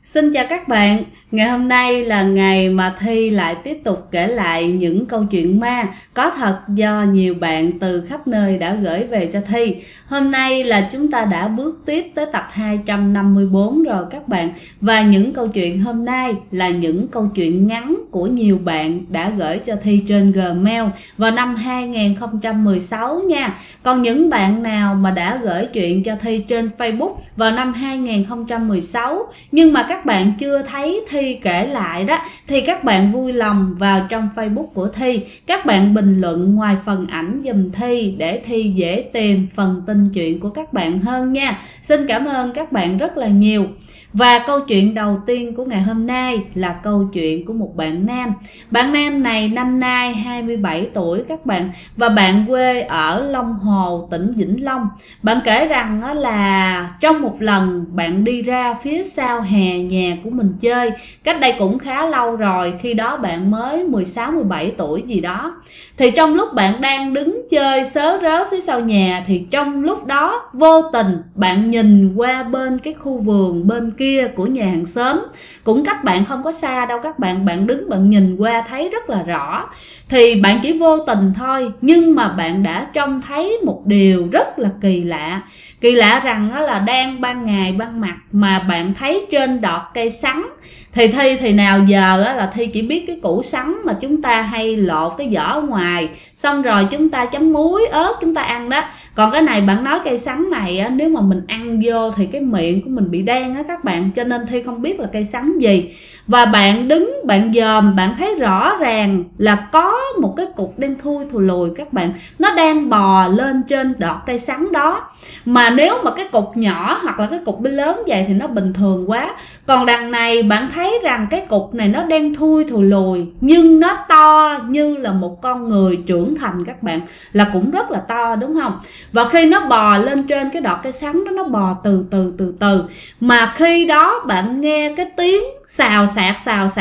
Xin chào các bạn, ngày hôm nay là ngày mà Thi lại tiếp tục kể lại những câu chuyện ma có thật do nhiều bạn từ khắp nơi đã gửi về cho Thi. Hôm nay là chúng ta đã bước tiếp tới tập 254 rồi các bạn. Và những câu chuyện hôm nay là những câu chuyện ngắn của nhiều bạn đã gửi cho Thi trên Gmail vào năm 2016 nha. Còn những bạn nào mà đã gửi chuyện cho Thi trên Facebook vào năm 2016 nhưng mà các bạn chưa thấy Thi kể lại đó, thì các bạn vui lòng vào trong Facebook của Thi, các bạn bình luận ngoài phần ảnh giùm Thi để Thi dễ tìm phần tin chuyện của các bạn hơn nha. Xin cảm ơn các bạn rất là nhiều. Và câu chuyện đầu tiên của ngày hôm nay là câu chuyện của một bạn nam. Bạn nam này năm nay 27 tuổi các bạn, và bạn quê ở Long Hồ, tỉnh Vĩnh Long. Bạn kể rằng là trong một lần bạn đi ra phía sau hè nhà của mình chơi, cách đây cũng khá lâu rồi, khi đó bạn mới 16-17 tuổi gì đó. Thì trong lúc bạn đang đứng chơi sớ rớ phía sau nhà, thì trong lúc đó vô tình bạn nhìn qua bên cái khu vườn bên kia của nhà hàng xóm, cũng cách bạn không có xa đâu các bạn. Bạn đứng bạn nhìn qua thấy rất là rõ. Thì bạn chỉ vô tình thôi, nhưng mà bạn đã trông thấy một điều rất là kỳ lạ. Kỳ lạ rằng là đang ban ngày ban mặt mà bạn thấy trên đọt cây sắn. Thì Thi thì nào giờ là Thi chỉ biết cái củ sắn mà chúng ta hay lột cái vỏ ở ngoài, xong rồi chúng ta chấm muối ớt chúng ta ăn đó. Còn cái này bạn nói cây sắn này nếu mà mình ăn vô thì cái miệng của mình bị đen á các bạn, cho nên Thi không biết là cây sắn gì. Và bạn đứng bạn dòm, bạn thấy rõ ràng là có một cái cục đen thui thù lùi các bạn, nó đang bò lên trên đọt cây sắn đó. Mà nếu mà cái cục nhỏ hoặc là cái cục lớn vậy thì nó bình thường quá. Còn đằng này bạn thấy rằng cái cục này nó đen thui thù lùi, nhưng nó to như là một con người trưởng thành các bạn, là cũng rất là to đúng không? Và khi nó bò lên trên cái đọt cây sắn đó, nó bò từ từ. Mà khi đó bạn nghe cái tiếng xào xạc,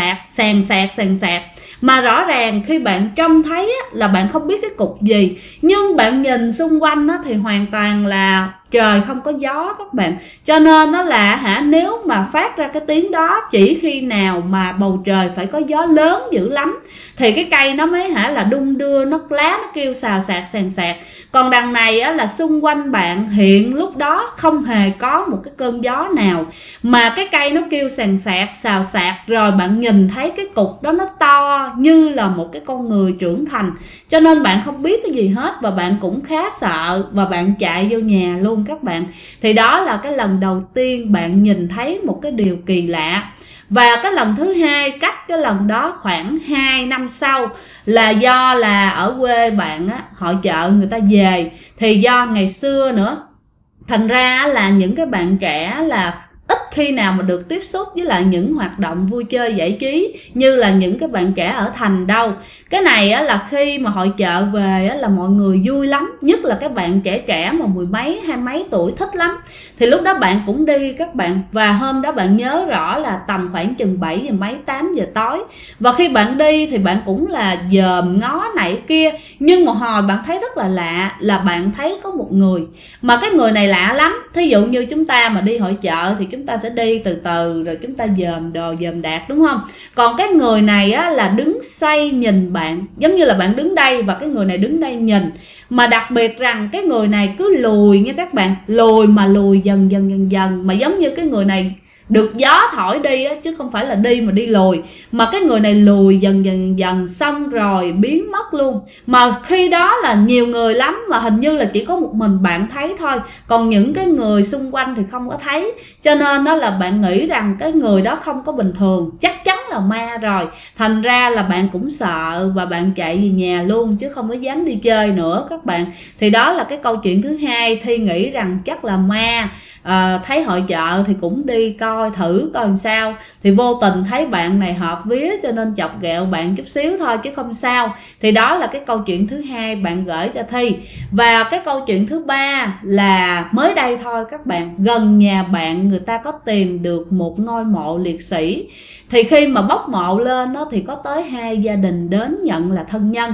sàn sạc. Mà rõ ràng khi bạn trông thấy là bạn không biết cái cục gì, nhưng bạn nhìn xung quanh thì hoàn toàn là trời không có gió các bạn. Cho nên nó là nếu mà phát ra cái tiếng đó, chỉ khi nào mà bầu trời phải có gió lớn dữ lắm thì cái cây nó mới là đung đưa, nó lá nó kêu xào xạc sàn sạc. Còn đằng này là xung quanh bạn hiện lúc đó không hề có một cái cơn gió nào, mà cái cây nó kêu sàn sạc xào sạc, rồi bạn nhìn thấy cái cục đó nó to như là một cái con người trưởng thành. Cho nên bạn không biết cái gì hết, và bạn cũng khá sợ, và bạn chạy vô nhà luôn các bạn. Thì đó là cái lần đầu tiên bạn nhìn thấy một cái điều kỳ lạ. Và cái lần thứ hai cách cái lần đó khoảng 2 năm sau, là do là ở quê bạn hội chợ người ta về, thì do ngày xưa nữa, thành ra là những cái bạn trẻ là ít khi nào mà được tiếp xúc với lại những hoạt động vui chơi giải trí như là những cái bạn trẻ ở thành đâu. Cái này là khi mà hội chợ về là mọi người vui lắm, nhất là các bạn trẻ mà mười mấy hai mấy tuổi thích lắm. Thì lúc đó bạn cũng đi các bạn. Và hôm đó bạn nhớ rõ là tầm khoảng chừng 7 giờ mấy 8 giờ tối. Và khi bạn đi thì bạn cũng là dòm ngó này kia, nhưng một hồi bạn thấy rất là lạ, là bạn thấy có một người, mà cái người này lạ lắm. Thí dụ như chúng ta mà đi hội chợ thì chúng ta sẽ đi từ từ rồi chúng ta dòm đồ dòm đạc đúng không? Còn cái người này là đứng xoay nhìn bạn, giống như là bạn đứng đây và cái người này đứng đây nhìn. Mà đặc biệt rằng cái người này cứ lùi nha các bạn, lùi mà lùi dần, mà giống như cái người này được gió thổi đi chứ không phải là đi mà đi lùi. Mà cái người này lùi dần xong rồi biến mất luôn. Mà khi đó là nhiều người lắm, mà hình như là chỉ có một mình bạn thấy thôi, còn những cái người xung quanh thì không có thấy. Cho nên đó là bạn nghĩ rằng cái người đó không có bình thường, chắc chắn là ma rồi. Thành ra là bạn cũng sợ và bạn chạy về nhà luôn, chứ không có dám đi chơi nữa các bạn. Thì đó là cái câu chuyện thứ hai. Thi nghĩ rằng chắc là ma. Thấy hội chợ thì cũng đi coi thử coi làm sao, thì vô tình thấy bạn này hợp vía cho nên chọc ghẹo bạn chút xíu thôi chứ không sao. Thì đó là cái câu chuyện thứ hai bạn gửi cho Thi. Và cái câu chuyện thứ ba là mới đây thôi các bạn, gần nhà bạn người ta có tìm được một ngôi mộ liệt sĩ. Thì khi mà bốc mộ lên thì có tới 2 gia đình đến nhận là thân nhân.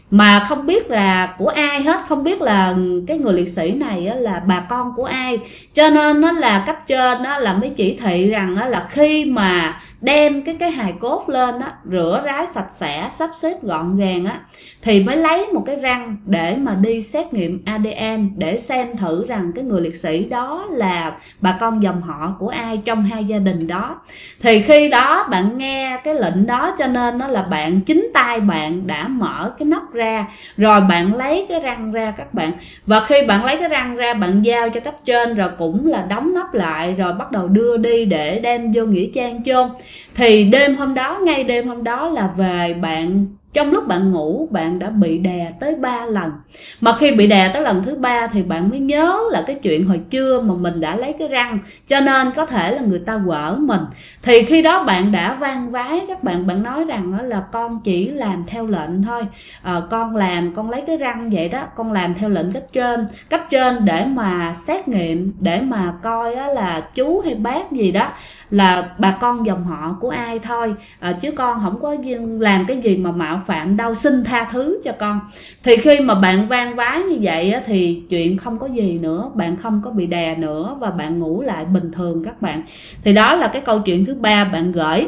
mà không biết là của ai hết, không biết là cái người liệt sĩ này là bà con của ai. Cho nên nó là cấp trên đó là mới chỉ thị rằng là khi mà đem cái hài cốt lên á, rửa ráo sạch sẽ, sắp xếp gọn gàng á, thì mới lấy một cái răng để mà đi xét nghiệm ADN để xem thử rằng cái người liệt sĩ đó là bà con dòng họ của ai trong hai gia đình đó. Thì khi đó bạn nghe cái lệnh đó, cho nên nó là bạn chính tay bạn đã mở cái nắp ra, rồi bạn lấy cái răng ra các bạn. Và khi bạn lấy cái răng ra, bạn giao cho cấp trên, rồi cũng là đóng nắp lại, rồi bắt đầu đưa đi để đem vô nghĩa trang chôn. Thì đêm hôm đó, ngay đêm hôm đó là về, bạn trong lúc bạn ngủ bạn đã bị đè tới 3 lần. Mà khi bị đè tới lần thứ 3 thì bạn mới nhớ là cái chuyện hồi trưa mà mình đã lấy cái răng, cho nên có thể là người ta quở mình. Thì khi đó bạn đã van vái các bạn nói rằng là con chỉ làm theo lệnh thôi, con lấy cái răng vậy đó, con làm theo lệnh cấp trên để mà xét nghiệm, để mà coi là chú hay bác gì đó là bà con dòng họ của ai thôi, chứ con không có làm cái gì mà mạo phạm đâu, xin tha thứ cho con. Thì khi mà bạn van vái như vậy thì chuyện không có gì nữa, bạn không có bị đè nữa và bạn ngủ lại bình thường các bạn. Thì đó là cái câu chuyện thứ 3 bạn gửi.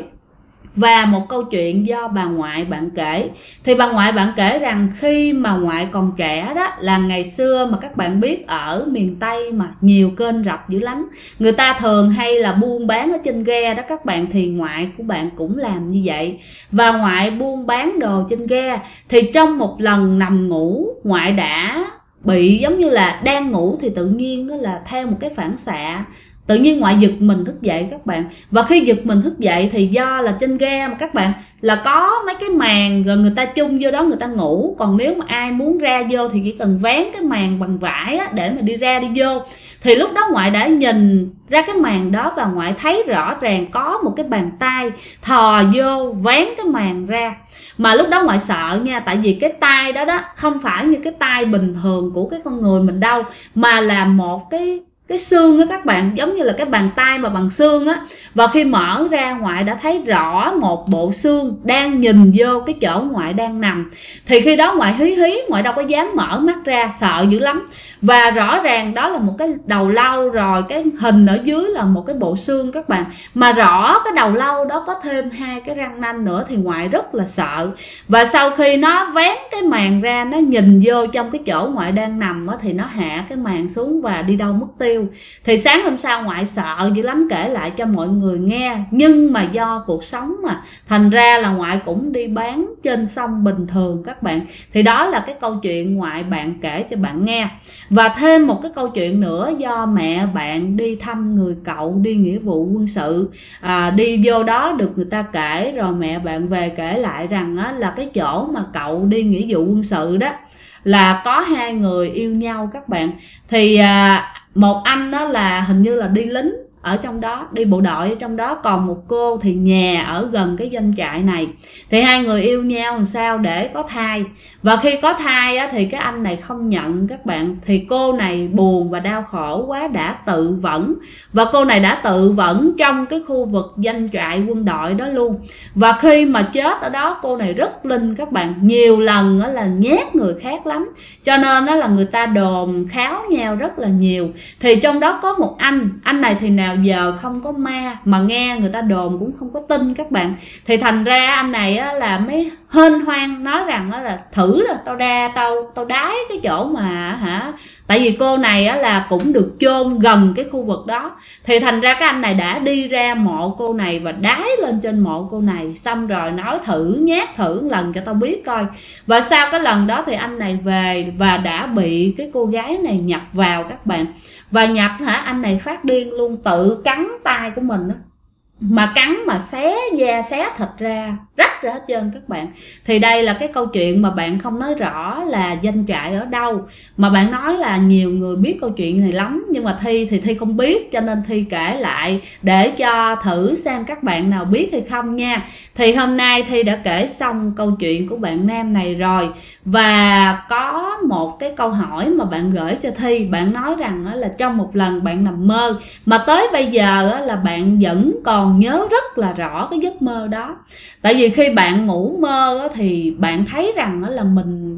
Và một câu chuyện do bà ngoại bạn kể. Thì bà ngoại bạn kể rằng khi mà ngoại còn trẻ đó, là ngày xưa mà các bạn biết ở miền Tây mà nhiều kênh rạch dữ lắm, người ta thường hay là buôn bán ở trên ghe đó các bạn, thì ngoại của bạn cũng làm như vậy. Và ngoại buôn bán đồ trên ghe. Thì trong một lần nằm ngủ, ngoại đã bị giống như là đang ngủ thì tự nhiên là theo một cái phản xạ, tự nhiên ngoại giật mình thức dậy các bạn. Và khi giật mình thức dậy thì do là trên ghe mà các bạn, là có mấy cái màn rồi người ta chung vô đó người ta ngủ. Còn nếu mà ai muốn ra vô thì chỉ cần vén cái màn bằng vải á, để mà đi ra đi vô. Thì lúc đó ngoại đã nhìn ra cái màn đó và ngoại thấy rõ ràng có một cái bàn tay thò vô vén cái màn ra. Mà lúc đó ngoại sợ nha, tại vì cái tay đó không phải như cái tay bình thường của cái con người mình đâu, mà là một cái xương đó các bạn, giống như là cái bàn tay mà bằng xương á. Và khi mở ra, ngoại đã thấy rõ một bộ xương đang nhìn vô cái chỗ ngoại đang nằm. Thì khi đó ngoại hí, ngoại đâu có dám mở mắt ra, sợ dữ lắm. Và rõ ràng đó là một cái đầu lâu, rồi cái hình ở dưới là một cái bộ xương các bạn. Mà rõ cái đầu lâu đó có thêm 2 cái răng nanh nữa, thì ngoại rất là sợ. Và sau khi nó vén cái màn ra, nó nhìn vô trong cái chỗ ngoại đang nằm á, thì nó hạ cái màn xuống và đi đâu mất tiêu. Thì sáng hôm sau ngoại sợ dữ lắm, kể lại cho mọi người nghe. Nhưng mà do cuộc sống mà, thành ra là ngoại cũng đi bán trên sông bình thường các bạn. Thì đó là cái câu chuyện ngoại bạn kể cho bạn nghe. Và thêm một cái câu chuyện nữa, do mẹ bạn đi thăm người cậu đi nghĩa vụ quân sự, đi vô đó được người ta kể, rồi mẹ bạn về kể lại rằng là cái chỗ mà cậu đi nghĩa vụ quân sự đó là có 2 người yêu nhau các bạn. Thì một anh đó là hình như là đi lính ở trong đó, đi bộ đội ở trong đó, còn một cô thì nhà ở gần cái doanh trại này. Thì 2 người yêu nhau làm sao để có thai. Và khi có thai á, thì cái anh này không nhận các bạn. Thì cô này buồn và đau khổ quá đã tự vẫn. Và cô này đã tự vẫn trong cái khu vực doanh trại quân đội đó luôn. Và khi mà chết ở đó, cô này rất linh các bạn, nhiều lần là nhát người khác lắm, cho nên là người ta đồn kháo nhau rất là nhiều. Thì trong đó có một anh này thì nào giờ không có ma, mà nghe người ta đồn cũng không có tin các bạn. Thì thành ra anh này là mới hên hoang nói rằng là thử là tao ra tao đái cái chỗ mà tại vì cô này là cũng được chôn gần cái khu vực đó. Thì thành ra cái anh này đã đi ra mộ cô này và đái lên trên mộ cô này, xong rồi nói thử nhát thử lần cho tao biết coi. Và sau cái lần đó thì anh này về và đã bị cái cô gái này nhập vào các bạn. Và nhập anh này phát điên luôn, tự cắn tay của mình đó. Mà cắn mà xé da xé thịt ra, rách ra hết trơn các bạn. Thì đây là cái câu chuyện mà bạn không nói rõ là doanh trại ở đâu, mà bạn nói là nhiều người biết câu chuyện này lắm. Nhưng mà Thi thì Thi không biết, cho nên Thi kể lại để cho thử xem các bạn nào biết hay không nha. Thì hôm nay Thi đã kể xong câu chuyện của bạn nam này rồi. Và có một cái câu hỏi mà bạn gửi cho Thi. Bạn nói rằng là trong một lần bạn nằm mơ, mà tới bây giờ là bạn vẫn còn nhớ rất là rõ cái giấc mơ đó. Tại vì khi bạn ngủ mơ thì bạn thấy rằng là mình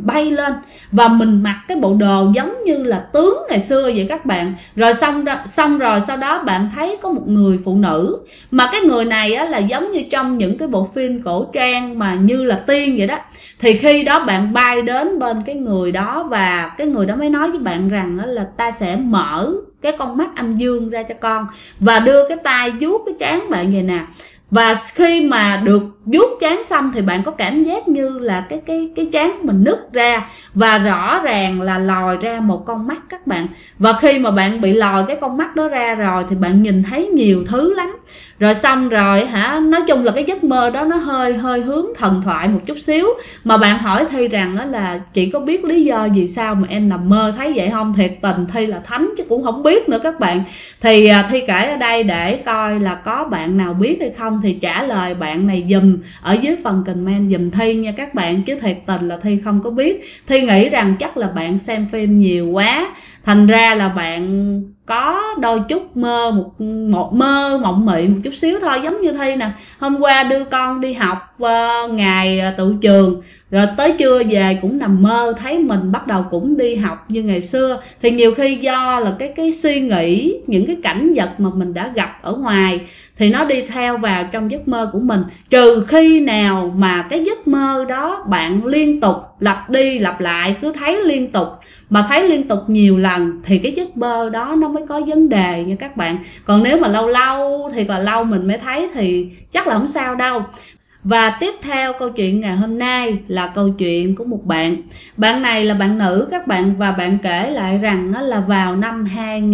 bay lên và mình mặc cái bộ đồ giống như là tướng ngày xưa vậy các bạn. Rồi xong rồi sau đó bạn thấy có một người phụ nữ, mà cái người này á, là giống như trong những cái bộ phim cổ trang mà như là tiên vậy đó. Thì khi đó bạn bay đến bên cái người đó và cái người đó mới nói với bạn rằng á, là ta sẽ mở cái con mắt âm dương ra cho con và đưa cái tay vuốt cái trán bạn vậy nè. Và khi mà được vuốt trán xong thì bạn có cảm giác như là cái trán của mình nứt ra và rõ ràng là lòi ra một con mắt các bạn. Và khi mà bạn bị lòi cái con mắt đó ra rồi thì bạn nhìn thấy nhiều thứ lắm. Rồi xong rồi nói chung là cái giấc mơ đó nó hơi hướng thần thoại một chút xíu. Mà bạn hỏi Thi rằng đó là chị có biết lý do vì sao mà em nằm mơ thấy vậy không? Thiệt tình Thi là thánh chứ cũng không biết nữa các bạn. Thì Thi kể ở đây để coi là có bạn nào biết hay không thì trả lời bạn này dùm ở dưới phần comment dùm Thi nha các bạn. Chứ thiệt tình là Thi không có biết. Thi nghĩ rằng chắc là bạn xem phim nhiều quá, thành ra là bạn có đôi chút một mơ mộng mị một chút xíu thôi. Giống như Thi nè, hôm qua đưa con đi học ngày tự trường, rồi tới trưa về cũng nằm mơ thấy mình bắt đầu cũng đi học như ngày xưa. Thì nhiều khi do là cái suy nghĩ những cái cảnh vật mà mình đã gặp ở ngoài thì nó đi theo vào trong giấc mơ của mình. Trừ khi nào mà cái giấc mơ đó bạn liên tục lặp đi lặp lại, cứ thấy liên tục mà thấy liên tục nhiều lần thì cái giấc mơ đó nó mới có vấn đề nha các bạn. Còn nếu mà lâu lâu thì còn lâu mình mới thấy thì chắc là không sao đâu. Và tiếp theo câu chuyện ngày hôm nay là câu chuyện của một bạn. Bạn này là bạn nữ các bạn, và bạn kể lại rằng là vào năm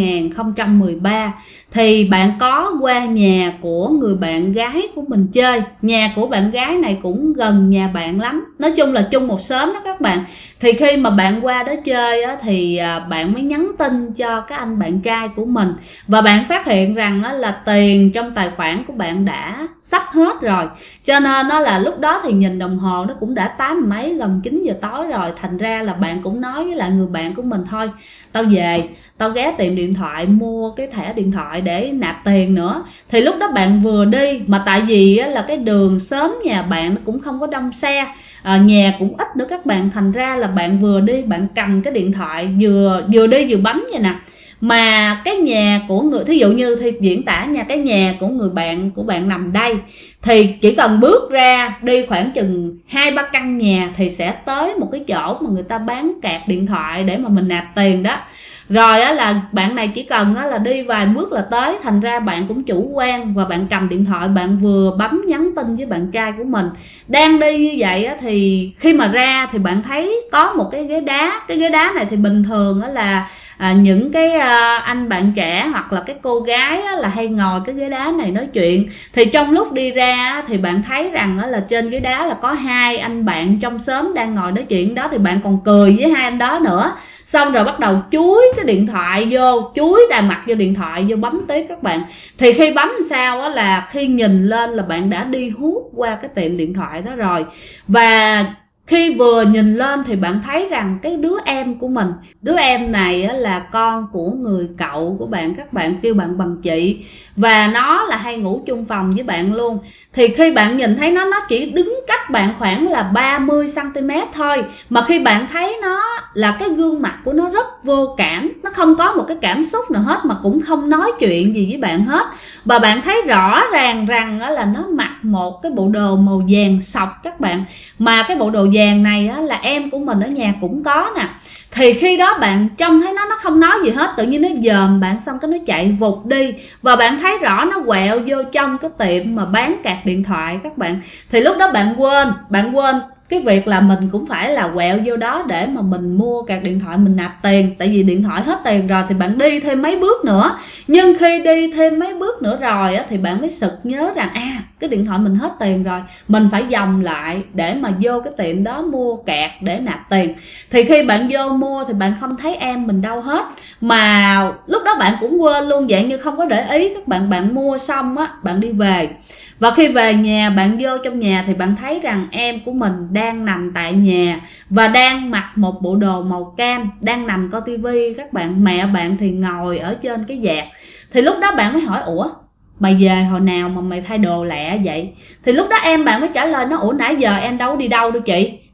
2013 thì bạn có qua nhà của người bạn gái của mình chơi. Nhà của bạn gái này cũng gần nhà bạn lắm, nói chung là chung một xóm đó các bạn. Thì khi mà bạn qua đó chơi á, thì bạn mới nhắn tin cho cái anh bạn trai của mình. Và bạn phát hiện rằng á, là tiền trong tài khoản của bạn đã sắp hết rồi. Cho nên nó là lúc đó thì nhìn đồng hồ nó cũng đã 8 mấy, gần 9 giờ tối rồi. Thành ra là bạn cũng nói với lại người bạn của mình thôi, tao về, tao ghé tiệm điện thoại mua cái thẻ điện thoại để nạp tiền nữa. Thì lúc đó bạn vừa đi, mà tại vì á, là cái đường xóm nhà bạn nó cũng không có đông xe, nhà cũng ít nữa các bạn. Thành ra là bạn vừa đi bạn cầm cái điện thoại vừa đi vừa bấm vậy nè. Mà cái nhà của người, thí dụ như thì diễn tả nha, cái nhà của người bạn của bạn nằm đây thì chỉ cần bước ra đi khoảng chừng 2-3 căn nhà thì sẽ tới một cái chỗ mà người ta bán card điện thoại để mà mình nạp tiền đó. Rồi á, là bạn này chỉ cần á, là đi vài bước là tới. Thành ra bạn cũng chủ quan và bạn cầm điện thoại, bạn vừa bấm nhắn tin với bạn trai của mình. Đang đi như vậy á, thì khi mà ra thì bạn thấy có một cái ghế đá. Cái ghế đá này thì bình thường á, là những cái anh bạn trẻ hoặc là cái cô gái á, là hay ngồi cái ghế đá này nói chuyện. Thì trong lúc đi ra á, thì bạn thấy rằng á, là trên ghế đá là có 2 anh bạn trong xóm đang ngồi nói chuyện đó. Thì bạn còn cười với 2 anh đó nữa. Xong rồi bắt đầu chúi cái điện thoại vô, chúi đà mặt vô điện thoại vô bấm tiếp các bạn. Thì khi bấm sao á, là khi nhìn lên là bạn đã đi hút qua cái tiệm điện thoại đó rồi. Và khi vừa nhìn lên thì bạn thấy rằng cái đứa em của mình, đứa em này á, là con của người cậu của bạn, các bạn kêu bạn bằng chị. Và nó là hay ngủ chung phòng với bạn luôn. Thì khi bạn nhìn thấy nó chỉ đứng cách bạn khoảng là 30cm thôi. Mà khi bạn thấy nó là cái gương mặt của nó rất vô cảm, nó không có một cái cảm xúc nào hết, mà cũng không nói chuyện gì với bạn hết. Và bạn thấy rõ ràng rằng là nó mặc một cái bộ đồ màu vàng sọc các bạn. Mà cái bộ đồ vàng này á, là em của mình ở nhà cũng có nè. Thì khi đó bạn trông thấy nó không nói gì hết, tự nhiên nó dòm bạn xong cái nó chạy vụt đi. Và bạn thấy rõ nó quẹo vô trong cái tiệm mà bán card điện thoại các bạn. Thì lúc đó bạn quên cái việc là mình cũng phải là quẹo vô đó để mà mình mua card điện thoại, mình nạp tiền. Tại vì điện thoại hết tiền rồi thì bạn đi thêm mấy bước nữa. Nhưng khi đi thêm mấy bước nữa rồi á, thì bạn mới sực nhớ rằng cái điện thoại mình hết tiền rồi, mình phải vòng lại để mà vô cái tiệm đó mua card để nạp tiền. Thì khi bạn vô mua thì bạn không thấy em mình đâu hết. Mà lúc đó bạn cũng quên luôn, dạng như không có để ý các bạn. Bạn mua xong á, bạn đi về. Và khi về nhà, bạn vô trong nhà thì bạn thấy rằng em của mình đang nằm tại nhà và đang mặc một bộ đồ màu cam, đang nằm coi tivi các bạn. Mẹ bạn thì ngồi ở trên cái vạt. Thì lúc đó bạn mới hỏi, ủa mày về hồi nào mà mày thay đồ lẹ vậy? Thì lúc đó em bạn mới trả lời nó, ủa nãy giờ em đâu đi đâu đâu chị,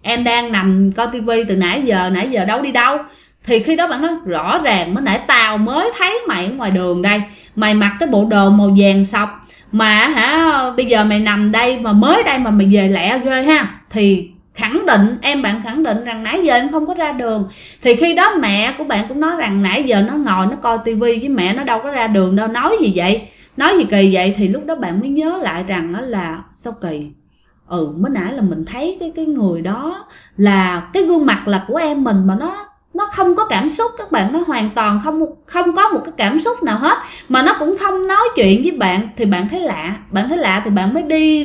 em đang nằm coi tivi từ nãy giờ đâu đi đâu. Thì khi đó bạn nói rõ ràng mới nãy tao mới thấy mày ở ngoài đường đây, mày mặc cái bộ đồ màu vàng sọc mà bây giờ mày nằm đây mà mới đây mà mày về lẹ ghê ha. Thì khẳng định bạn khẳng định rằng nãy giờ em không có ra đường. Thì khi đó mẹ của bạn cũng nói rằng nãy giờ nó ngồi nó coi tivi chứ mẹ nó đâu có ra đường đâu, nói gì vậy, nói gì kỳ vậy. Thì lúc đó bạn mới nhớ lại rằng đó là sao kỳ, mới nãy là mình thấy cái người đó là cái gương mặt là của em mình mà nó không có cảm xúc các bạn, nó hoàn toàn không có một cái cảm xúc nào hết, mà nó cũng không nói chuyện với bạn. Thì bạn thấy lạ thì bạn mới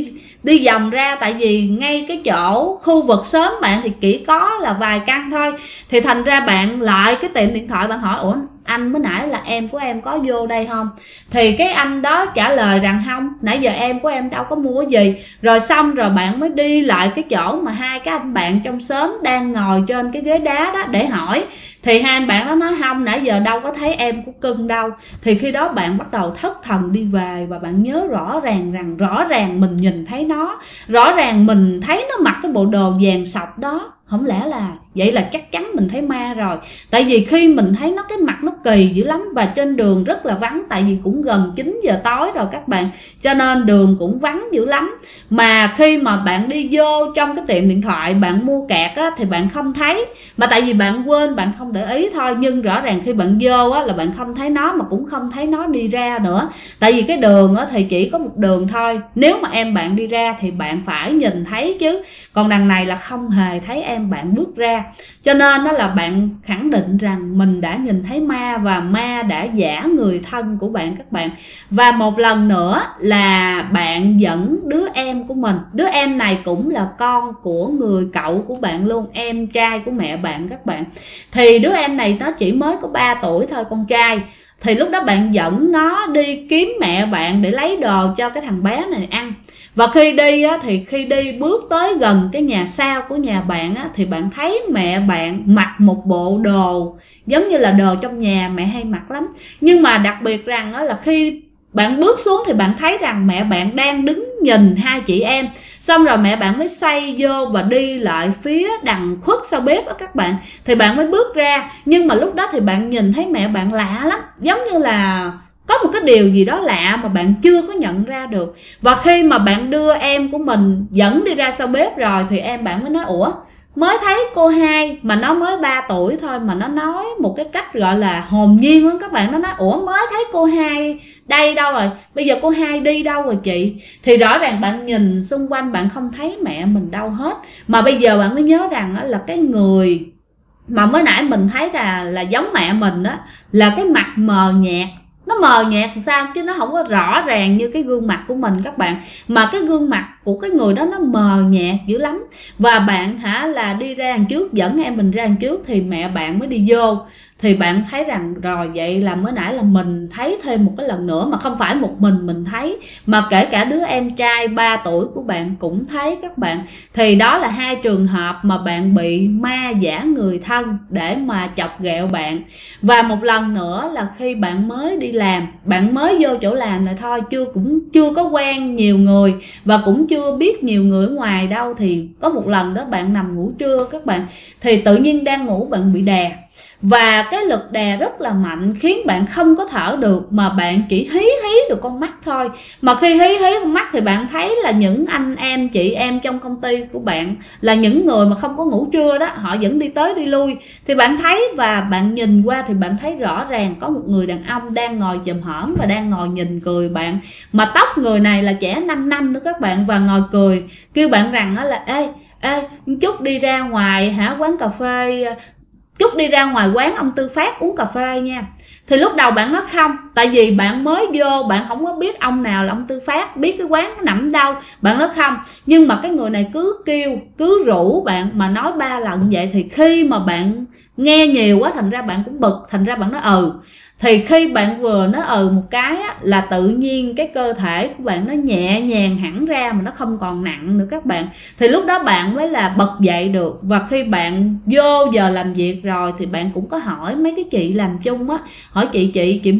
đi vòng ra, tại vì ngay cái chỗ khu vực xóm bạn thì chỉ có là vài căn thôi. Thì thành ra bạn lại cái tiệm điện thoại, bạn hỏi ủa anh mới nãy là em của em có vô đây không? Thì cái anh đó trả lời rằng không, nãy giờ em của em đâu có mua cái gì. Rồi xong rồi bạn mới đi lại cái chỗ mà hai cái anh bạn trong xóm đang ngồi trên cái ghế đá đó để hỏi. Thì hai anh bạn đó nói không, nãy giờ đâu có thấy em của cưng đâu. Thì khi đó bạn bắt đầu thất thần đi về, và bạn nhớ rõ ràng rằng rõ ràng mình nhìn thấy nó, rõ ràng mình thấy nó mặc cái bộ đồ vàng sọc đó. Không lẽ là vậy là chắc chắn mình thấy ma rồi. Tại vì khi mình thấy nó cái mặt nó kỳ dữ lắm, và trên đường rất là vắng, tại vì cũng gần 9 giờ tối rồi các bạn, cho nên đường cũng vắng dữ lắm. Mà khi mà bạn đi vô trong cái tiệm điện thoại bạn mua kẹt á, thì bạn không thấy, mà tại vì bạn quên, bạn không để ý thôi. Nhưng rõ ràng khi bạn vô á, là bạn không thấy nó, mà cũng không thấy nó đi ra nữa. Tại vì cái đường á, thì chỉ có một đường thôi, nếu mà em bạn đi ra thì bạn phải nhìn thấy chứ, còn đằng này là không hề thấy em bạn bước ra. Cho nên đó là bạn khẳng định rằng mình đã nhìn thấy ma, và ma đã giả người thân của bạn các bạn. Và một lần nữa là bạn dẫn đứa em của mình, đứa em này cũng là con của người cậu của bạn luôn, em trai của mẹ bạn các bạn. Thì đứa em này nó chỉ mới có 3 tuổi thôi, con trai. Thì lúc đó bạn dẫn nó đi kiếm mẹ bạn để lấy đồ cho cái thằng bé này ăn. Và khi đi á, thì khi đi bước tới gần cái nhà sau của nhà bạn á, thì bạn thấy mẹ bạn mặc một bộ đồ giống như là đồ trong nhà mẹ hay mặc lắm. Nhưng mà đặc biệt rằng á, là khi bạn bước xuống thì bạn thấy rằng mẹ bạn đang đứng nhìn hai chị em. Xong rồi mẹ bạn mới xoay vô và đi lại phía đằng khuất sau bếp đó các bạn. Thì bạn mới bước ra. Nhưng mà lúc đó thì bạn nhìn thấy mẹ bạn lạ lắm, giống như là có một cái điều gì đó lạ mà bạn chưa có nhận ra được. Và khi mà bạn đưa em của mình dẫn đi ra sau bếp rồi, thì em bạn mới nói ủa, mới thấy cô Hai mà nó mới 3 tuổi thôi mà nó nói một cái cách gọi là hồn nhiên lắm các bạn. Nó nói ủa mới thấy cô Hai đây đâu rồi, bây giờ cô Hai đi đâu rồi chị? Thì rõ ràng bạn nhìn xung quanh bạn không thấy mẹ mình đâu hết. Mà bây giờ bạn mới nhớ rằng là cái người mà mới nãy mình thấy là giống mẹ mình đó, là cái mặt mờ nhạt. Nó mờ nhạt sao chứ nó không có rõ ràng như cái gương mặt của mình các bạn. Mà cái gương mặt của cái người đó nó mờ nhạt dữ lắm. Và bạn là đi ra đằng trước, dẫn em mình ra đằng trước, thì mẹ bạn mới đi vô. Thì bạn thấy rằng rồi vậy là mới nãy là mình thấy thêm một cái lần nữa, mà không phải một mình thấy, mà kể cả đứa em trai 3 tuổi của bạn cũng thấy các bạn. Thì đó là hai trường hợp mà bạn bị ma giả người thân để mà chọc ghẹo bạn. Và một lần nữa là khi bạn mới đi làm, bạn mới vô chỗ làm này thôi, cũng chưa có quen nhiều người và cũng chưa biết nhiều người ở ngoài đâu. Thì có một lần đó bạn nằm ngủ trưa các bạn, thì tự nhiên đang ngủ bạn bị đè. Và cái lực đè rất là mạnh khiến bạn không có thở được, mà bạn chỉ hí được con mắt thôi. Mà khi hí con mắt thì bạn thấy là những anh em chị em trong công ty của bạn, là những người mà không có ngủ trưa đó, họ vẫn đi tới đi lui. Thì bạn thấy, và bạn nhìn qua thì bạn thấy rõ ràng có một người đàn ông đang ngồi chùm hởm và đang ngồi nhìn cười bạn. Mà tóc người này là trẻ 5 năm nữa các bạn, và ngồi cười kêu bạn rằng đó là ê chút đi ra ngoài quán cà phê, chút đi ra ngoài quán ông Tư Phát uống cà phê nha. Thì lúc đầu bạn nói không, tại vì bạn mới vô, bạn không có biết ông nào là ông Tư Phát, biết cái quán nó nằm đâu. Bạn nói không, nhưng mà cái người này cứ kêu, cứ rủ bạn mà nói 3 lần vậy. Thì khi mà bạn nghe nhiều quá, thành ra bạn cũng bực, thành ra bạn nói ừ. Thì khi bạn vừa nói một cái á, là tự nhiên cái cơ thể của bạn nó nhẹ nhàng hẳn ra, mà nó không còn nặng nữa các bạn. Thì lúc đó bạn mới là bật dậy được. Và khi bạn vô giờ làm việc rồi thì bạn cũng có hỏi mấy cái chị làm chung á, hỏi chị biết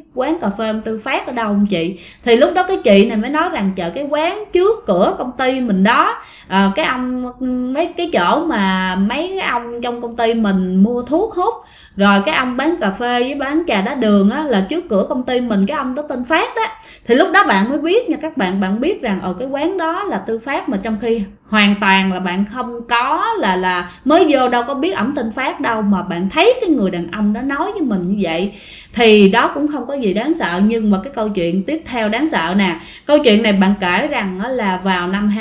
quán cà phê ông Tư Phát ở đâu không chị? Thì lúc đó cái chị này mới nói rằng chợ cái quán trước cửa công ty mình đó, cái ông mấy cái chỗ mà mấy cái ông trong công ty mình mua thuốc hút, rồi cái ông bán cà phê với bán trà đá đường á, là trước cửa công ty mình cái ông đó tên Phát đó. Thì lúc đó bạn mới biết nha các bạn biết rằng cái quán đó là Tư Phát, mà trong khi hoàn toàn là bạn không có là mới vô đâu có biết ổng tên Phát đâu, mà bạn thấy cái người đàn ông đó nói với mình như vậy thì đó cũng không có gì đáng sợ. Nhưng mà cái câu chuyện tiếp theo đáng sợ nè. Câu chuyện này bạn kể rằng là vào năm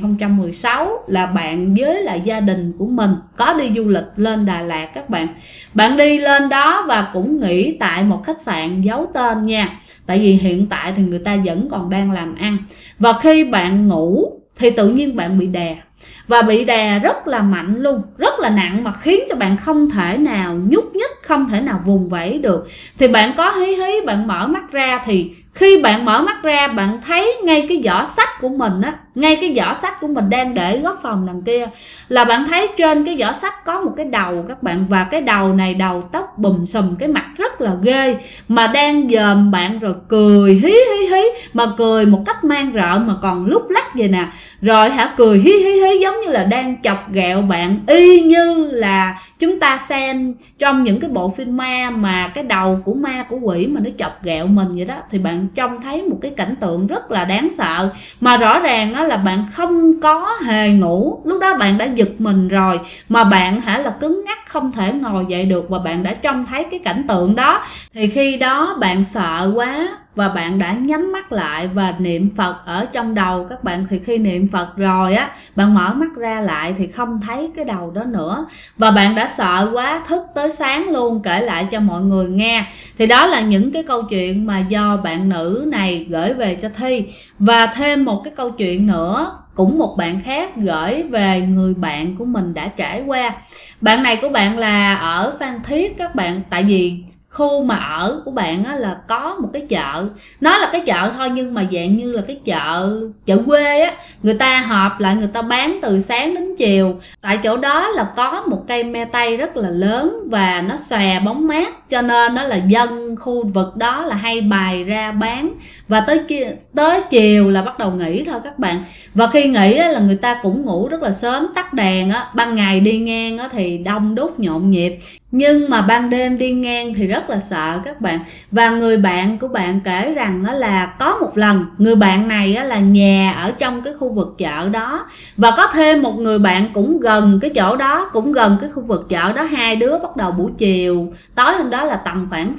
2016 là bạn với lại gia đình của mình có đi du lịch lên Đà Lạt các bạn. Bạn đi lên đó và cũng nghỉ tại một khách sạn giấu tên nha, tại vì hiện tại thì người ta vẫn còn đang làm ăn. Và khi bạn ngủ thì tự nhiên bạn bị đè, và bị đè rất là mạnh luôn, rất là nặng, mà khiến cho bạn không thể nào nhúc nhích, không thể nào vùng vẫy được. Thì bạn có hí bạn mở mắt ra, thì khi bạn mở mắt ra bạn thấy ngay cái giỏ sách của mình á, ngay cái giỏ sách của mình đang để góc phòng đằng kia, là bạn thấy trên cái giỏ sách có một cái đầu các bạn, và cái đầu này đầu tóc bùm xùm, cái mặt rất là ghê, mà đang dòm bạn rồi cười hí mà cười một cách man rợ mà còn lúc lắc vậy nè. Rồi cười hí giống như là đang chọc ghẹo bạn, y như là chúng ta xem trong những cái bộ phim ma mà cái đầu của ma của quỷ mà nó chọc ghẹo mình vậy đó. Thì bạn trông thấy một cái cảnh tượng rất là đáng sợ, mà rõ ràng là bạn không có hề ngủ. Lúc đó bạn đã giật mình rồi, mà bạn là cứng ngắc không thể ngồi dậy được, và bạn đã trông thấy cái cảnh tượng đó. Thì khi đó bạn sợ quá và bạn đã nhắm mắt lại và niệm Phật ở trong đầu các bạn. Thì khi niệm Phật rồi á, bạn mở mắt ra lại thì không thấy cái đầu đó nữa, và bạn đã sợ quá thức tới sáng luôn, kể lại cho mọi người nghe. Thì đó là những cái câu chuyện mà do bạn nữ này gửi về cho Thi. Và thêm một cái câu chuyện nữa, cũng một bạn khác gửi về người bạn của mình đã trải qua. Bạn này của bạn là ở Phan Thiết các bạn. Tại vì khu mà ở của bạn á, là có một cái chợ, nó là cái chợ thôi nhưng mà dạng như là cái chợ quê á, người ta họp lại người ta bán từ sáng đến chiều. Tại chỗ đó là có một cây me tây rất là lớn và nó xòe bóng mát, cho nên nó là dân khu vực đó là hay bày ra bán, và tới chiều là bắt đầu nghỉ thôi các bạn. Và khi nghỉ á, là người ta cũng ngủ rất là sớm, tắt đèn á. Ban ngày đi ngang á, thì đông đúc nhộn nhịp, nhưng mà ban đêm đi ngang thì rất là sợ các bạn. Và người bạn của bạn kể rằng là có một lần người bạn này là nhà ở trong cái khu vực chợ đó, và có thêm một người bạn cũng gần cái chỗ đó, cũng gần cái khu vực chợ đó. Hai đứa bắt đầu buổi chiều tối hôm đó là tầm khoảng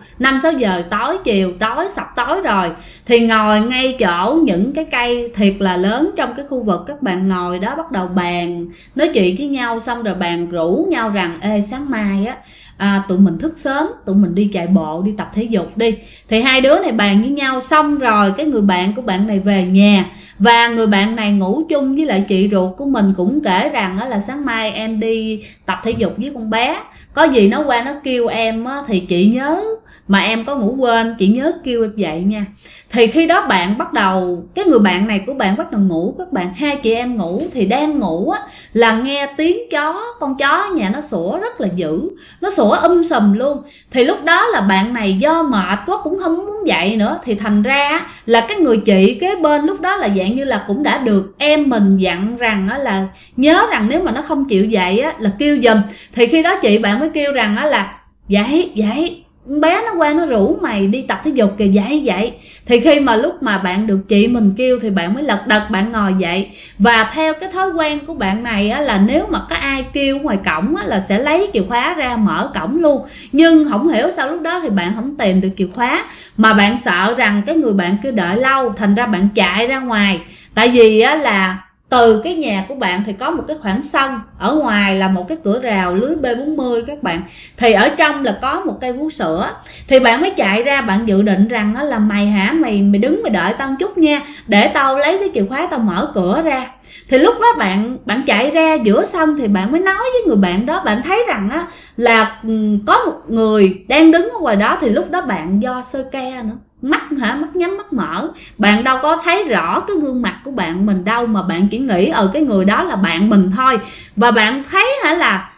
5-6 giờ tối, chiều tối sập tối rồi, thì ngồi ngay chỗ những cái cây thiệt là lớn trong cái khu vực. Các bạn ngồi đó bắt đầu bàn nói chuyện với nhau, xong rồi bàn rủ nhau rằng ê sáng mai á, tụi mình thức sớm, tụi mình đi chạy bộ, đi tập thể dục đi. Thì hai đứa này bàn với nhau xong rồi cái người bạn của bạn này về nhà, và người bạn này ngủ chung với lại chị ruột của mình cũng kể rằng là sáng mai em đi tập thể dục với con bé, có gì nó qua nó kêu em thì chị nhớ, mà em có ngủ quên chị nhớ kêu em dậy nha. Thì khi đó bạn bắt đầu, cái người bạn này của bạn bắt đầu ngủ các bạn. Hai chị em ngủ thì đang ngủ á, là nghe tiếng chó, con chó nhà nó sủa rất là dữ, nó sủa sùm luôn. Thì lúc đó là bạn này do mệt quá cũng không muốn dậy nữa, thì thành ra là cái người chị kế bên lúc đó là dạng như là cũng đã được em mình dặn rằng là nhớ rằng nếu mà nó không chịu dậy á là kêu giùm. Thì khi đó chị bạn mới kêu rằng là dậy, bé nó qua nó rủ mày đi tập thể dục kìa, dậy. Thì khi mà lúc mà bạn được chị mình kêu thì bạn mới lật đật bạn ngồi dậy. Và theo cái thói quen của bạn này á, là nếu mà có ai kêu ngoài cổng á, là sẽ lấy chìa khóa ra mở cổng luôn. Nhưng không hiểu sao lúc đó thì bạn không tìm được chìa khóa, mà bạn sợ rằng cái người bạn kia đợi lâu, thành ra bạn chạy ra ngoài. Tại vì á, là từ cái nhà của bạn thì có một cái khoảng sân, ở ngoài là một cái cửa rào lưới B40 các bạn, thì ở trong là có một cây vú sữa. Thì bạn mới chạy ra, bạn dự định rằng là mày đứng mày đợi tao chút nha, để tao lấy cái chìa khóa tao mở cửa ra. Thì lúc đó bạn chạy ra giữa sân thì bạn mới nói với người bạn đó, bạn thấy rằng là có một người đang đứng ở ngoài đó. Thì lúc đó bạn do sơ ke nữa, mắt nhắm mắt mở, bạn đâu có thấy rõ cái gương mặt của bạn mình đâu, mà bạn chỉ nghĩ cái người đó là bạn mình thôi. Và bạn thấy là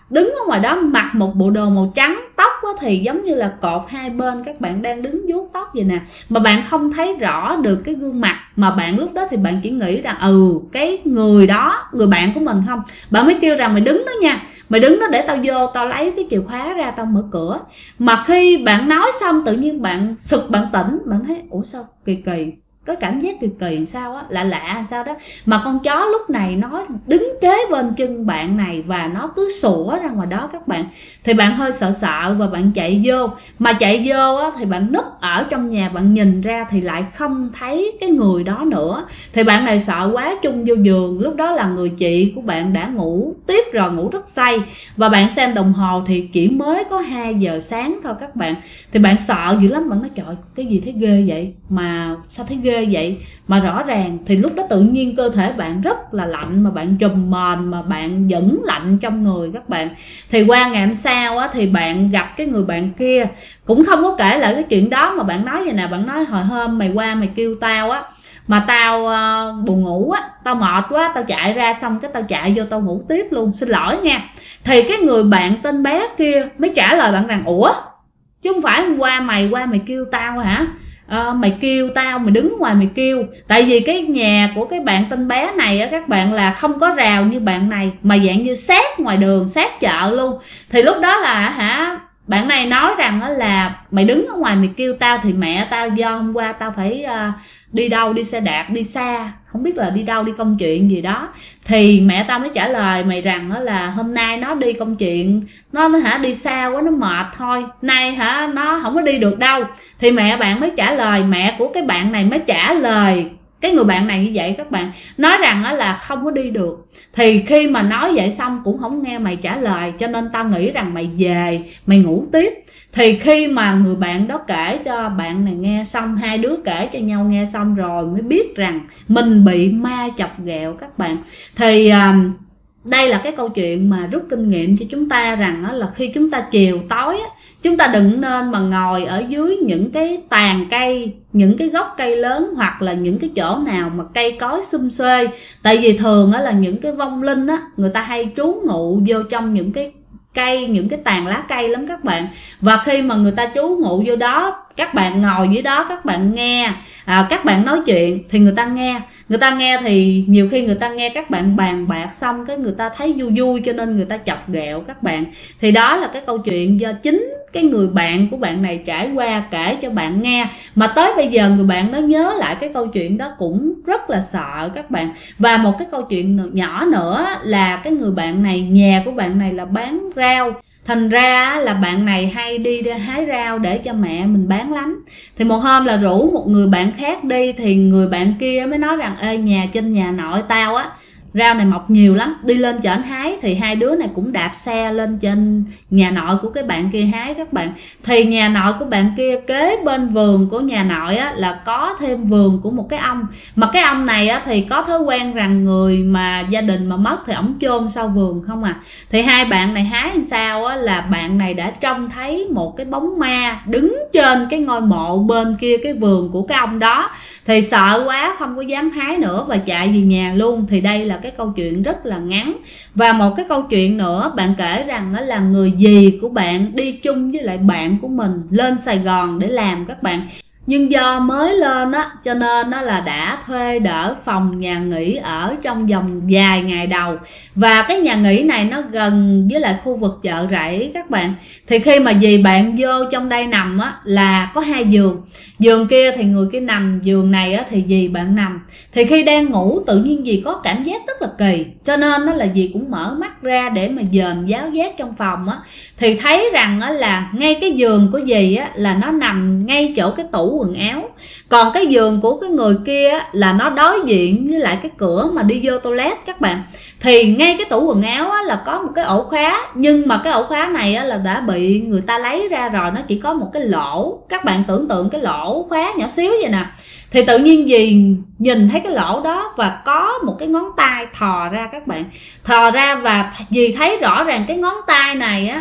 đứng ở ngoài đó mặc một bộ đồ màu trắng, tóc thì giống như là cột hai bên, các bạn đang đứng vuốt tóc vậy nè, mà bạn không thấy rõ được cái gương mặt, mà bạn lúc đó thì bạn chỉ nghĩ rằng cái người đó, người bạn của mình không. Bạn mới kêu rằng mày đứng đó nha, mày đứng đó để tao vô, tao lấy cái chìa khóa ra, tao mở cửa. Mà khi bạn nói xong tự nhiên bạn sực bạn tỉnh, bạn thấy ủa sao kỳ kỳ, có cảm giác kỳ kỳ sao á, lạ lạ sao đó. Mà con chó lúc này nó đứng kế bên chân bạn này và nó cứ sủa ra ngoài đó các bạn. Thì bạn hơi sợ sợ và bạn chạy vô. Mà chạy vô á, thì bạn núp ở trong nhà, bạn nhìn ra thì lại không thấy cái người đó nữa. Thì bạn này sợ quá chung vô giường. Lúc đó là người chị của bạn đã ngủ tiếp rồi, ngủ rất say. Và bạn xem đồng hồ thì chỉ mới có 2 giờ sáng thôi các bạn. Thì bạn sợ dữ lắm, bạn nói trời cái gì thấy ghê vậy, mà sao thấy ghê vậy. Mà rõ ràng thì lúc đó tự nhiên cơ thể bạn rất là lạnh, mà bạn trùm mền mà bạn vẫn lạnh trong người các bạn. Thì qua ngày hôm sau á, thì bạn gặp cái người bạn kia cũng không có kể lại cái chuyện đó, mà bạn nói vậy nè, bạn nói hồi hôm mày qua mày kêu tao á, mà tao buồn ngủ á, tao mệt quá, tao chạy ra xong cái tao chạy vô tao ngủ tiếp luôn, xin lỗi nha. Thì cái người bạn tên bé kia mới trả lời bạn rằng ủa chứ không phải hôm qua mày kêu tao hả? Mày kêu tao, mày đứng ngoài mày kêu. Tại vì cái nhà của cái bạn tên bé này á các bạn là không có rào như bạn này, mà dạng như sát ngoài đường, sát chợ luôn. Thì lúc đó là bạn này nói rằng là mày đứng ở ngoài mày kêu tao thì mẹ tao do hôm qua tao phải đi đâu, đi xe đạp, đi xa, không biết là đi đâu, đi công chuyện gì đó. Thì mẹ tao mới trả lời mày rằng là hôm nay nó đi công chuyện, nó đi xa quá, nó mệt thôi, nay nó không có đi được đâu. Thì mẹ bạn mới trả lời, mẹ của cái bạn này mới trả lời cái người bạn này như vậy các bạn, nói rằng là không có đi được. Thì khi mà nói vậy xong cũng không nghe mày trả lời, cho nên tao nghĩ rằng mày về mày ngủ tiếp. Thì khi mà người bạn đó kể cho bạn này nghe xong, hai đứa kể cho nhau nghe xong rồi mới biết rằng mình bị ma chọc ghẹo các bạn. Thì đây là cái câu chuyện mà rút kinh nghiệm cho chúng ta rằng là khi chúng ta chiều tối chúng ta đừng nên mà ngồi ở dưới những cái tàn cây, những cái gốc cây lớn, hoặc là những cái chỗ nào mà cây cối sum xuê. Tại vì thường là những cái vong linh người ta hay trú ngụ vô trong những cái cây, những cái tàn lá cây lắm các bạn. Và khi mà người ta trú ngụ vô đó, các bạn ngồi dưới đó, các bạn nghe các bạn nói chuyện thì người ta nghe thì nhiều khi người ta nghe các bạn bàn bạc xong cái người ta thấy vui vui, cho nên người ta chọc ghẹo các bạn. Thì đó là cái câu chuyện do chính cái người bạn của bạn này trải qua kể cho bạn nghe, mà tới bây giờ người bạn đó nhớ lại cái câu chuyện đó cũng rất là sợ các bạn. Và một cái câu chuyện nhỏ nữa là cái người bạn này, nhà của bạn này là bán rau, thành ra là bạn này hay đi ra hái rau để cho mẹ mình bán lắm. Thì một hôm là rủ một người bạn khác đi, thì người bạn kia mới nói rằng ê, trên nhà nội tao rau này mọc nhiều lắm, đi lên chợ hái. Thì hai đứa này cũng đạp xe lên trên nhà nội của cái bạn kia hái các bạn. Thì nhà nội của bạn kia kế bên vườn của nhà nội là có thêm vườn của một cái ông, mà cái ông này thì có thói quen rằng người mà gia đình mà mất thì ổng chôn sau vườn không à. Thì hai bạn này hái làm sao là bạn này đã trông thấy một cái bóng ma đứng trên cái ngôi mộ bên kia cái vườn của cái ông đó. Thì sợ quá không có dám hái nữa và chạy về nhà luôn. Thì đây là cái câu chuyện rất là ngắn. Và một cái câu chuyện nữa bạn kể rằng đó là người dì của bạn đi chung với lại bạn của mình lên Sài Gòn để làm các bạn. Nhưng do mới lên cho nên là đã thuê đỡ phòng nhà nghỉ ở trong vòng vài ngày đầu. Và cái nhà nghỉ này nó gần với lại khu vực chợ rẫy các bạn. Thì khi mà dì bạn vô trong đây nằm là có 2 giường. Giường kia thì người kia nằm, giường này thì dì bạn nằm. Thì khi đang ngủ tự nhiên dì có cảm giác rất là kỳ, cho nên là dì cũng mở mắt ra để mà dòm giáo giác trong phòng thì thấy rằng là ngay cái giường của dì là nó nằm ngay chỗ cái tủ quần áo. Còn cái giường của cái người kia là nó đối diện với lại cái cửa mà đi vô toilet các bạn. Thì ngay cái tủ quần áo là có một cái ổ khóa, nhưng mà cái ổ khóa này là đã bị người ta lấy ra rồi, nó chỉ có một cái lỗ. Các bạn tưởng tượng cái lỗ khóa nhỏ xíu vậy nè. Thì tự nhiên dì nhìn thấy cái lỗ đó và có một cái ngón tay thò ra các bạn. Thò ra và dì thấy rõ ràng cái ngón tay này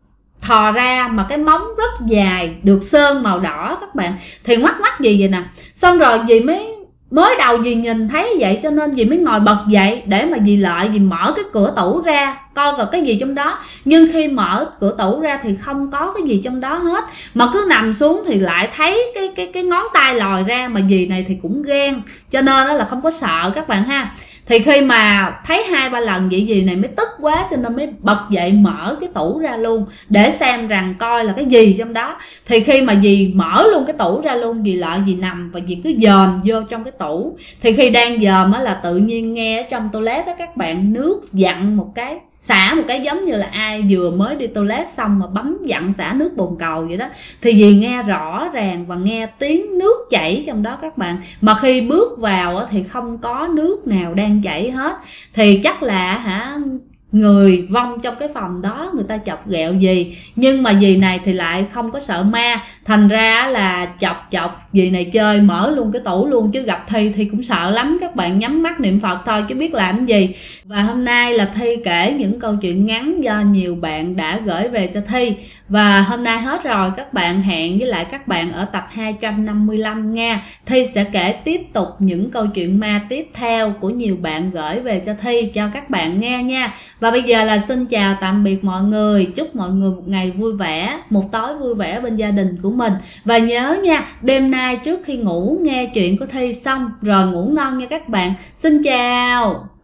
thò ra mà cái móng rất dài, được sơn màu đỏ các bạn. Thì ngoắc ngoắc gì vậy nè. Xong rồi dì mới Mới đầu dì nhìn thấy vậy cho nên dì mới ngồi bật dậy để mà dì lại, dì mở cái cửa tủ ra coi vào cái gì trong đó. Nhưng khi mở cửa tủ ra thì không có cái gì trong đó hết, mà cứ nằm xuống thì lại thấy cái ngón tay lòi ra. Mà dì này thì cũng ghen cho nên đó là không có sợ các bạn ha. Thì khi mà thấy 2-3 lần vậy, dì này mới tức quá cho nên mới bật dậy mở cái tủ ra luôn để xem rằng coi là cái gì trong đó. Thì khi mà dì mở luôn cái tủ ra luôn, dì lại dì nằm và dì cứ dòm vô trong cái tủ. Thì khi đang dòm á là tự nhiên nghe ở trong toilet đó các bạn, nước vặn một cái, xả một cái giống như là ai vừa mới đi toilet xong mà bấm vặn xả nước bồn cầu vậy đó. Thì dì nghe rõ ràng và nghe tiếng nước chảy trong đó các bạn. Mà khi bước vào thì không có nước nào đang chảy hết. Thì chắc là người vong trong cái phòng đó người ta chọc ghẹo dì. Nhưng mà dì này thì lại không có sợ ma, thành ra là chọc dì này chơi, mở luôn cái tủ luôn. Chứ gặp Thi cũng sợ lắm các bạn, nhắm mắt niệm Phật thôi chứ biết làm gì. Và hôm nay là Thi kể những câu chuyện ngắn do nhiều bạn đã gửi về cho Thi. Và hôm nay hết rồi, các bạn hẹn với lại các bạn ở tập 255 nha. Thi sẽ kể tiếp tục những câu chuyện ma tiếp theo của nhiều bạn gửi về cho Thi cho các bạn nghe nha. Và bây giờ là xin chào tạm biệt mọi người. Chúc mọi người một ngày vui vẻ, một tối vui vẻ bên gia đình của mình. Và nhớ nha, đêm nay trước khi ngủ nghe chuyện của Thi xong rồi ngủ ngon nha các bạn. Xin chào.